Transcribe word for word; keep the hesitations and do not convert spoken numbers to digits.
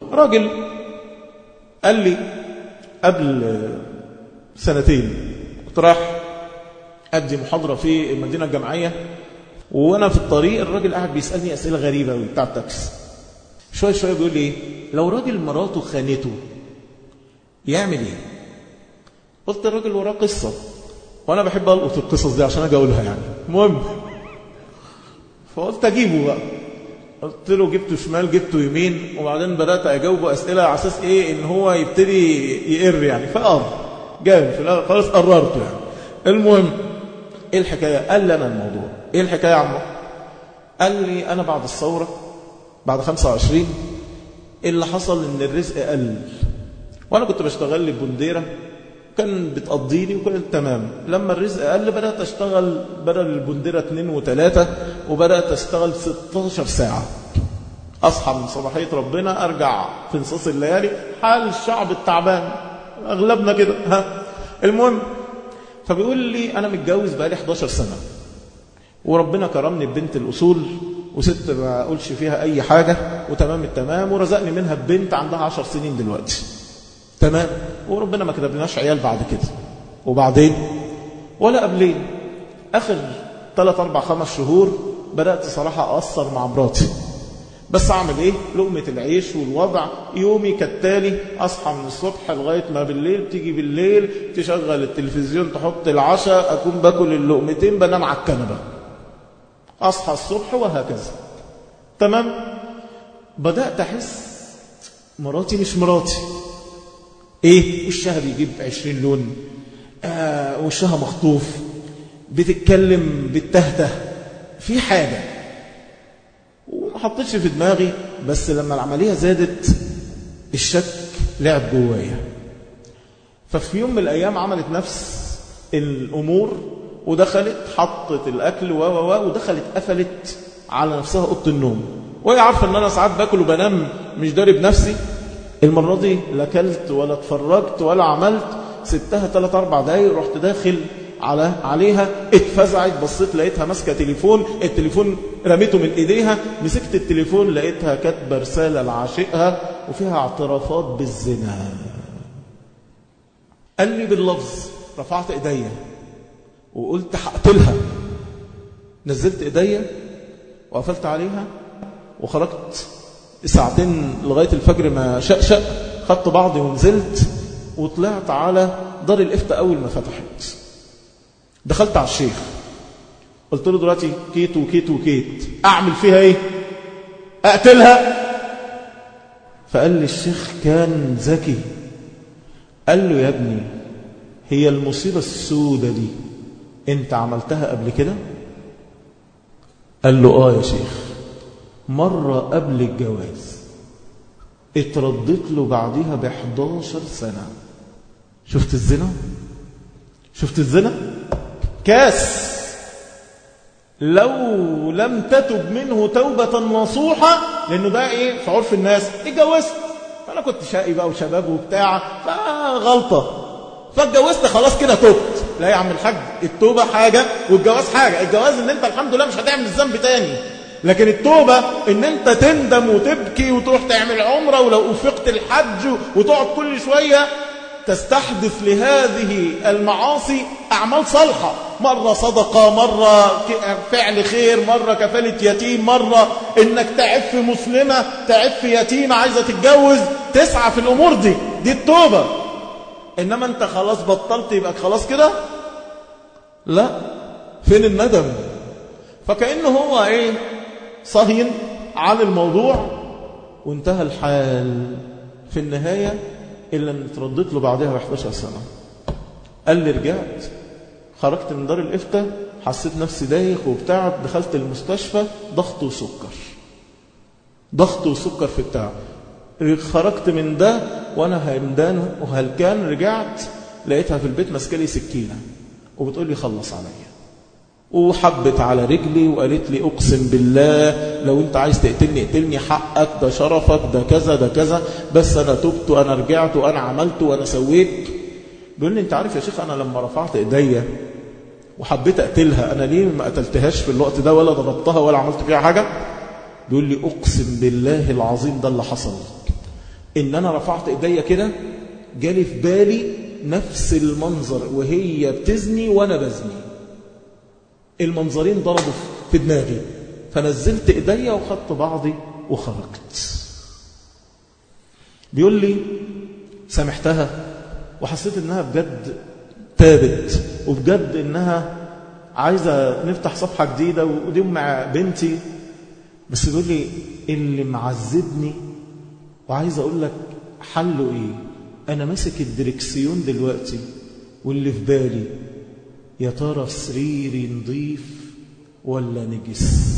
راجل قال لي قبل سنتين كنت رايح أدي محاضرة في المدينة الجامعية، وأنا في الطريق الراجل قاعد بيسألني أسئلة غريبة قوي بتاع التاكس. شوية شوية بيقول لي لو راجل مراته خانته يعمل ايه؟ قلت الراجل وراه قصة، وأنا بحب ألقط القصص دي عشان أجي أقولها يعني. المهم فقلت أجيبه بقى، قلت له جبته شمال جبته يمين، وبعدين بدأت أجاوبه أسئلة على أساس إيه إن هو يبتدي يقر يعني. فقام جاوب في الأول خلاص قررته يعني. المهم إيه الحكاية؟ قال لي أنا الموضوع إيه الحكاية يا عمو؟ قال لي أنا بعد الثورة بعد خمسة وعشرين اللي حصل إن الرزق قل، وأنا كنت بشتغل لي بنديرة كان بتقضيني وكان تمام. لما الرزق قل بدأت أشتغل بدل البنديرة اتنين وتلاتة، وبدأت أشتغل ستاشر ساعة. أصحى من صباحية ربنا أرجع في نصاص الليالي، حال الشعب التعبان أغلبنا كده ها. المهم فبيقول لي أنا متجوز بقالي حداشر سنة، وربنا كرمني ببنت الأصول وست ما أقولش فيها أي حاجة وتمام التمام، ورزقني منها ببنت عندها عشر سنين دلوقتي تمام، وربنا ما كتبناش عيال بعد كده. وبعدين ولا قبلين آخر ثلاث أربع خمس شهور بدأت صراحة أقصر مع مراتي، بس أعمل إيه؟ لقمة العيش والوضع. يومي كالتالي أصحى من الصبح لغاية ما بالليل، تيجي بالليل تشغل التلفزيون تحط العشاء، أكون باكل اللقمتين بنام على الكنبة، أصحى الصبح وهكذا تمام. بدأت أحس مراتي مش مراتي. إيه؟ وشها بيجيب عشرين لون، آه وشها مخطوف، بتتكلم بالتهته في حاجة، وما حطيتش في دماغي. بس لما العملية زادت الشك لعب جوايا. ففي يوم من الأيام عملت نفس الأمور ودخلت حطت الأكل و و ودخلت قفلت على نفسها أوضة النوم، وهي عارفة أن أنا ساعات باكل وبنام مش داري بنفسي. المرة دي لا كلت ولا اتفرجت ولا عملت، سبتها ثلاث أربع دقايق، رحت داخل على عليها، اتفزعت، بصيت لقيتها ماسكة تليفون، التليفون رميته من ايديها، مسكت التليفون لقيتها كاتبه رسالة لعاشقها وفيها اعترافات بالزنا. قال لي باللفظ، رفعت ايديا وقلت هقتلها، نزلت ايديا وقفلت عليها وخرجت ساعتين لغاية الفجر ما شقشق، خدت بعضي ونزلت وطلعت على دار الإفتاء. أول ما فتحت دخلت على الشيخ، قلت له دلوقتي كيت وكيت وكيت، أعمل فيها إيه؟ أقتلها؟ فقال لي الشيخ كان ذكي، قال له يا ابني هي المصيبة السودة دي انت عملتها قبل كده؟ قال له آه يا شيخ، مرة قبل الجواز اتردت له بعدها بحداشر سنة. شفت الزنا؟ شفت الزنا؟ كاس لو لم تتب منه توبة نصوحة، لأنه ده إيه في عرف الناس، اتجوزت، فأنا كنت شقي بقى وشباب وبتاع، فغلطة فاتجوزت خلاص كده تبت. لا يا عم الحاج، التوبة حاجة والجواز حاجة. الجواز ان انت الحمد لله مش هتعمل الذنب تاني، لكن التوبة ان انت تندم وتبكي وتروح تعمل عمرة ولو أفقت الحج وتقعد كل شوية تستحدث لهذه المعاصي أعمال صالحة، مرة صدقة، مرة فعل خير، مرة كفالة يتيم، مرة انك تعف مسلمة، تعف يتيمة عايزة تتجوز، تسعى في الأمور دي، دي التوبة. إنما أنت خلاص بطلت يبقى خلاص كده؟ لا، فين الندم؟ فكأنه هو إيه صهين عن الموضوع وانتهى الحال. في النهاية إلا أن تردت له بعدها بحداشر سنة. قال لي رجعت، خرجت من دار الإفتاء، حسيت نفسي دايخ وبتاع، دخلت المستشفى، ضغط وسكر، ضغط وسكر في التعب. خرجت من ده وانا همدان وهلكان، رجعت لقيتها في البيت ماسكه لي سكينه وبتقول لي خلص عليا، وحبت على رجلي وقالت لي اقسم بالله لو انت عايز تقتلني اقتلني، حقك، ده شرفك، ده كذا ده كذا، بس انا تبت وانا رجعت وانا عملت وانا سويت. بيقول لي انت عارف يا شيخ، انا لما رفعت ايديا وحبيت اقتلها، انا ليه ما قتلتهاش في الوقت ده ولا ضربتها ولا عملت فيها حاجه؟ بيقول لي اقسم بالله العظيم ده اللي حصل. إن أنا رفعت إيديا كده جالي في بالي نفس المنظر وهي بتزني وأنا بزني، المنظرين ضربوا في دماغي، فنزلت إيديا وخدت بعضي وخرجت. بيقول لي سامحتها وحسيت إنها بجد تابت، وبجد إنها عايزة نفتح صفحة جديدة ودي مع بنتي. بس بيقول لي اللي معذبني وعايز أقول لك حله إيه، أنا ماسك الدركسيون دلوقتي واللي في بالي يا ترى سريري نضيف ولا نجس.